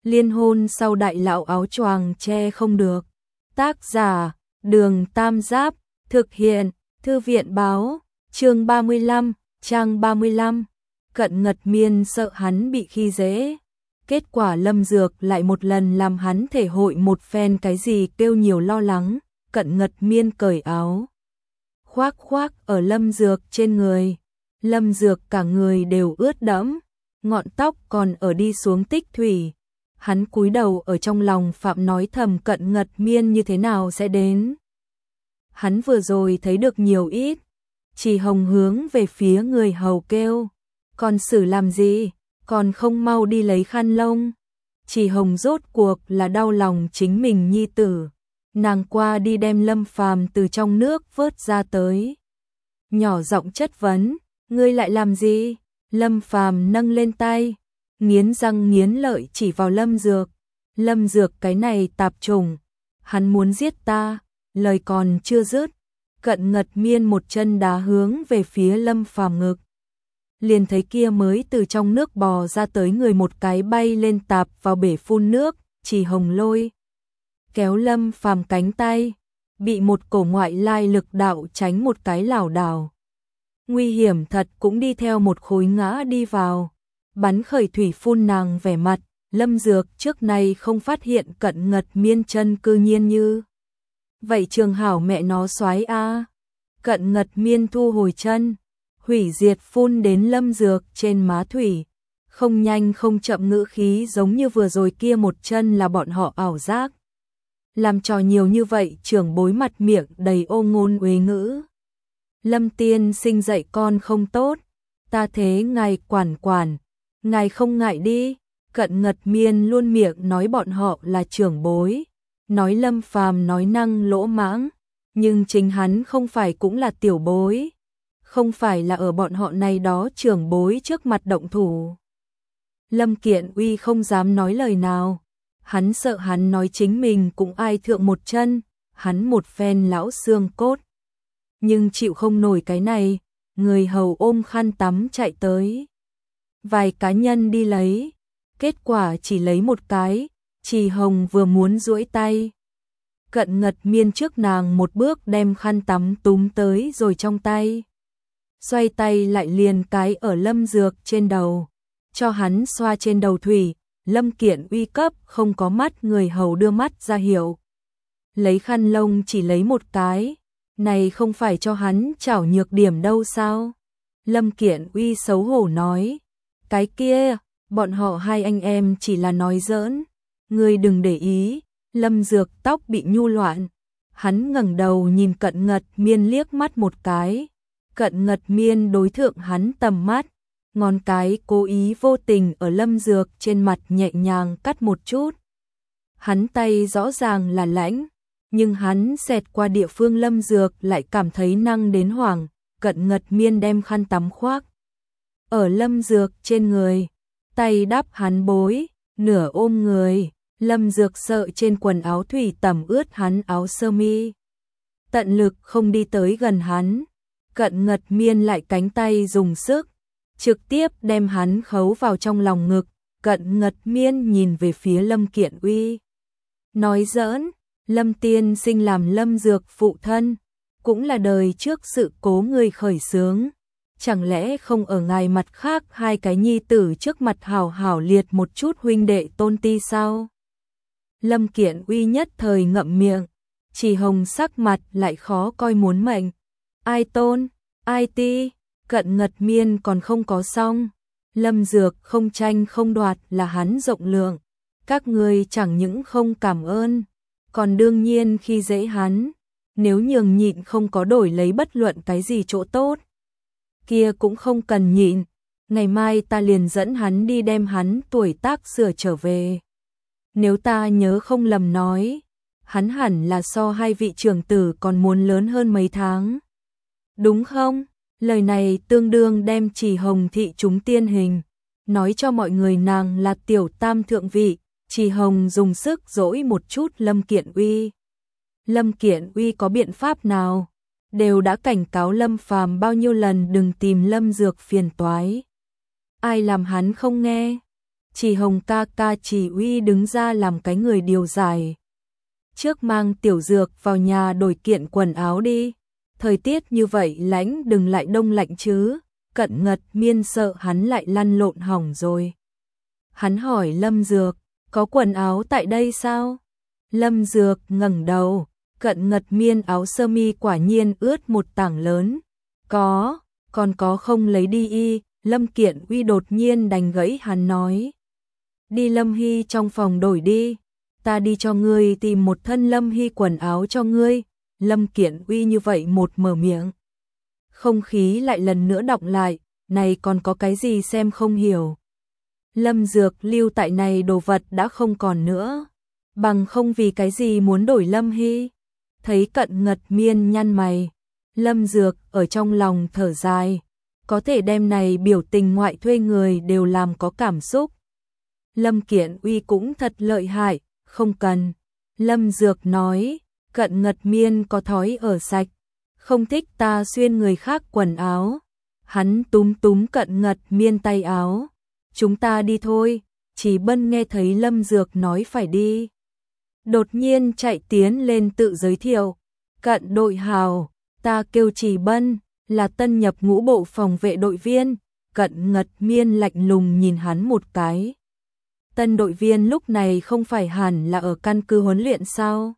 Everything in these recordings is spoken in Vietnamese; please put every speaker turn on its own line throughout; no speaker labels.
Liên hôn sau đại lão áo choàng che không được. Tác giả, Đường Tam Giáp, thực hiện, Thư viện báo, chương 35, trang 35. Cận Ngật Miên sợ hắn bị khi dễ. Kết quả Lâm Dược lại một lần làm hắn thể hội một phen cái gì kêu nhiều lo lắng. Cận Ngật Miên cởi áo, khoác khoác ở Lâm Dược trên người. Lâm Dược cả người đều ướt đẫm, ngọn tóc còn ở đi xuống tích thủy. Hắn cúi đầu ở trong lòng phạm nói thầm Cận Ngật Miên như thế nào sẽ đến. Hắn vừa rồi thấy được nhiều ít. Chỉ Hồng hướng về phía người hầu kêu, còn xử làm gì, còn không mau đi lấy khăn lông. Chỉ Hồng rốt cuộc là đau lòng chính mình nhi tử. Nàng qua đi đem Lâm Phàm từ trong nước vớt ra tới. Nhỏ giọng chất vấn, ngươi lại làm gì? Lâm Phàm nâng lên tay, nghiến răng nghiến lợi chỉ vào Lâm Dược. Lâm Dược cái này tạp chủng, hắn muốn giết ta. Lời còn chưa dứt, Cận Ngật Miên một chân đá hướng về phía Lâm Phàm ngực. Liền thấy kia mới từ trong nước bò ra tới người một cái bay lên tạp vào bể phun nước. Chỉ Hồng lôi kéo Lâm Phàm cánh tay, bị một cổ ngoại lai lực đạo tránh một cái lảo đảo. Nguy hiểm thật cũng đi theo một khối ngã đi vào, bắn khởi thủy phun nàng vẻ mặt. Lâm Dược trước nay không phát hiện Cận Ngật Miên chân cư nhiên như vậy trường hảo mẹ nó xoái a. Cận Ngật Miên thu hồi chân, hủy diệt phun đến Lâm Dược trên má thủy, không nhanh không chậm ngữ khí giống như vừa rồi kia một chân là bọn họ ảo giác. Làm trò nhiều như vậy trưởng bối mặt miệng đầy ô ngôn uế ngữ. Lâm tiên sinh dạy con không tốt, ta thế ngài quản, ngài không ngại đi. Cận Ngật Miên luôn miệng nói bọn họ là trưởng bối, nói Lâm Phàm nói năng lỗ mãng, nhưng chính hắn không phải cũng là tiểu bối, không phải là ở bọn họ này đó trưởng bối trước mặt động thủ. Lâm Kiện Uy không dám nói lời nào, hắn sợ hắn nói chính mình cũng ai thượng một chân, hắn một phen lão xương cốt. Nhưng chịu không nổi cái này, người hầu ôm khăn tắm chạy tới. Vài cá nhân đi lấy, kết quả chỉ lấy một cái. Chỉ Hồng vừa muốn duỗi tay, Cận Ngật Miên trước nàng một bước đem khăn tắm túm tới rồi trong tay. Xoay tay lại liền cái ở Lâm Dược trên đầu, cho hắn xoa trên đầu thủy. Lâm Kiện Uy cấp không có mắt người hầu đưa mắt ra hiệu. Lấy khăn lông chỉ lấy một cái, này không phải cho hắn chảo nhược điểm đâu sao? Lâm Kiện Uy xấu hổ nói, cái kia, bọn họ hai anh em chỉ là nói giỡn, ngươi đừng để ý. Lâm Dược tóc bị nhu loạn, hắn ngẩng đầu nhìn Cận Ngật Miên liếc mắt một cái. Cận Ngật Miên đối thượng hắn tầm mắt, ngón cái cố ý vô tình ở Lâm Dược trên mặt nhẹ nhàng cắt một chút. Hắn tay rõ ràng là lãnh, nhưng hắn xẹt qua địa phương Lâm Dược lại cảm thấy năng đến hoảng. Cận Ngật Miên đem khăn tắm khoác ở Lâm Dược trên người, tay đắp hắn bối, nửa ôm người. Lâm Dược sợ trên quần áo thủy tẩm ướt hắn áo sơ mi, tận lực không đi tới gần hắn. Cận Ngật Miên lại cánh tay dùng sức, trực tiếp đem hắn khấu vào trong lòng ngực. Cận Ngật Miên nhìn về phía Lâm Kiện Uy, nói giỡn, Lâm tiên sinh làm Lâm Dược phụ thân, cũng là đời trước sự cố người khởi xướng, chẳng lẽ không ở ngài mặt khác hai cái nhi tử trước mặt hảo hảo liệt một chút huynh đệ tôn ti sao? Lâm Kiện Uy nhất thời ngậm miệng, Chỉ Hồng sắc mặt lại khó coi muốn mệnh. Ai tôn, ai ti, Cận Ngật Miên còn không có xong. Lâm Dược không tranh không đoạt là hắn rộng lượng, các người chẳng những không cảm ơn, còn đương nhiên khi dễ hắn. Nếu nhường nhịn không có đổi lấy bất luận cái gì chỗ tốt, kia cũng không cần nhịn, ngày mai ta liền dẫn hắn đi đem hắn tuổi tác sửa trở về. Nếu ta nhớ không lầm nói, hắn hẳn là so hai vị trưởng tử còn muốn lớn hơn mấy tháng. Đúng không? Lời này tương đương đem Chỉ Hồng thị chúng tiên hình, nói cho mọi người nàng là tiểu tam thượng vị. Chỉ Hồng dùng sức dỗi một chút Lâm Kiện Uy. Lâm Kiện Uy có biện pháp nào? Đều đã cảnh cáo Lâm Phàm bao nhiêu lần đừng tìm Lâm Dược phiền toái. Ai làm hắn không nghe? Chỉ Hồng ca ca chỉ uy đứng ra làm cái người điều giải. Trước mang Tiểu Dược vào nhà đổi kiện quần áo đi. Thời tiết như vậy lạnh, đừng lại đông lạnh chứ. Cận Ngật Miên sợ hắn lại lăn lộn hỏng rồi. Hắn hỏi Lâm Dược, có quần áo tại đây sao? Lâm Dược ngẩng đầu, Cận Ngật Miên áo sơ mi quả nhiên ướt một tảng lớn. Có, còn có không lấy đi y. Lâm Kiện Uy đột nhiên đành gãy hắn nói. Đi Lâm Hy trong phòng đổi đi. Ta đi cho ngươi tìm một thân Lâm Hy quần áo cho ngươi. Lâm Kiện Uy như vậy một mở miệng. Không khí lại lần nữa đọng lại, này còn có cái gì xem không hiểu. Lâm Dược lưu tại này đồ vật đã không còn nữa. Bằng không vì cái gì muốn đổi Lâm Hy. Thấy Cận Ngật Miên nhăn mày. Lâm Dược ở trong lòng thở dài. Có thể đem này biểu tình ngoại thuê người đều làm có cảm xúc. Lâm Kiện Uy cũng thật lợi hại, không cần. Lâm Dược nói, Cận Ngật Miên có thói ở sạch, không thích ta xuyên người khác quần áo. Hắn túm túm Cận Ngật Miên tay áo. Chúng ta đi thôi. Chỉ Bân nghe thấy Lâm Dược nói phải đi, đột nhiên chạy tiến lên tự giới thiệu. Cận đội hào, ta kêu Chỉ Bân, là tân nhập ngũ bộ phòng vệ đội viên. Cận Ngật Miên lạnh lùng nhìn hắn một cái. Tân đội viên lúc này không phải hẳn là ở căn cứ huấn luyện sao?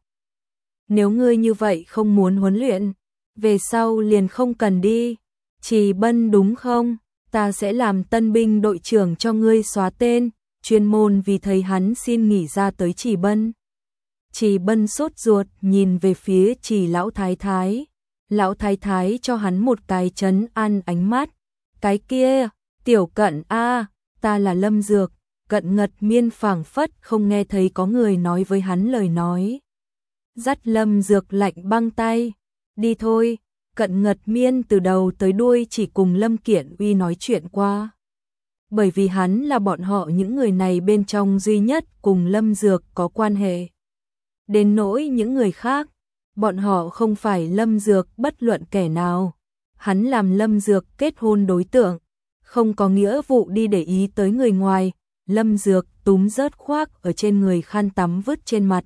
Nếu ngươi như vậy không muốn huấn luyện, về sau liền không cần đi. Chỉ Bân đúng không? Ta sẽ làm tân binh đội trưởng cho ngươi xóa tên, chuyên môn vì thấy hắn xin nghỉ ra tới Chỉ Bân. Chỉ Bân sốt ruột nhìn về phía Chỉ lão thái thái. Lão thái thái cho hắn một cái trấn an ánh mắt. Cái kia, Tiểu Cận a, ta là Lâm Dược. Cận Ngật Miên phảng phất không nghe thấy có người nói với hắn lời nói. Dắt Lâm Dược lạnh băng tay. Đi thôi. Cận Ngật Miên từ đầu tới đuôi chỉ cùng Lâm Kiện Uy nói chuyện qua. Bởi vì hắn là bọn họ những người này bên trong duy nhất cùng Lâm Dược có quan hệ. Đến nỗi những người khác, bọn họ không phải Lâm Dược bất luận kẻ nào. Hắn làm Lâm Dược kết hôn đối tượng, không có nghĩa vụ đi để ý tới người ngoài. Lâm Dược túm rớt khoác ở trên người khăn tắm vứt trên mặt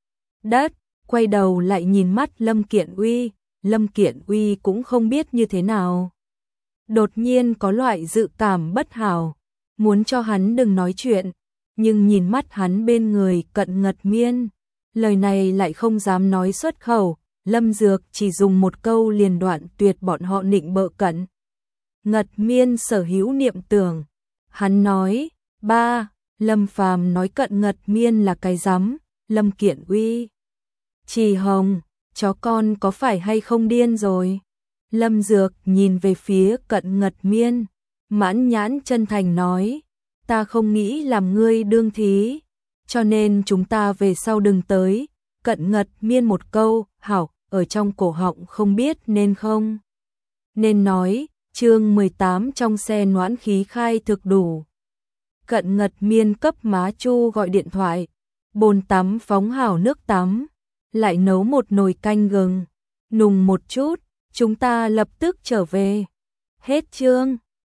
đất, quay đầu lại nhìn mắt Lâm Kiện Uy. Lâm Kiện Uy cũng không biết như thế nào. Đột nhiên có loại dự cảm bất hảo, muốn cho hắn đừng nói chuyện, nhưng nhìn mắt hắn bên người Cận Ngật Miên, lời này lại không dám nói xuất khẩu. Lâm Dược chỉ dùng một câu liền đoạn tuyệt bọn họ nịnh bợ Cận Ngật Miên sở hữu niệm tưởng. Hắn nói, ba, Lâm Phàm nói Cận Ngật Miên là cái rắm. Lâm Kiện Uy, Chỉ Hồng, chó con có phải hay không điên rồi? Lâm Dược nhìn về phía Cận Ngật Miên, mãn nhãn chân thành nói, ta không nghĩ làm ngươi đương thí, cho nên chúng ta về sau đừng tới. Cận Ngật Miên một câu, hảo, ở trong cổ họng không biết nên không nên nói. Chương 18 trong xe noãn khí khai thực đủ. Cận Ngật Miên cấp má Chu gọi điện thoại, bồn tắm phóng hảo nước tắm, lại nấu một nồi canh gừng, nùng một chút, chúng ta lập tức trở về. Hết chương.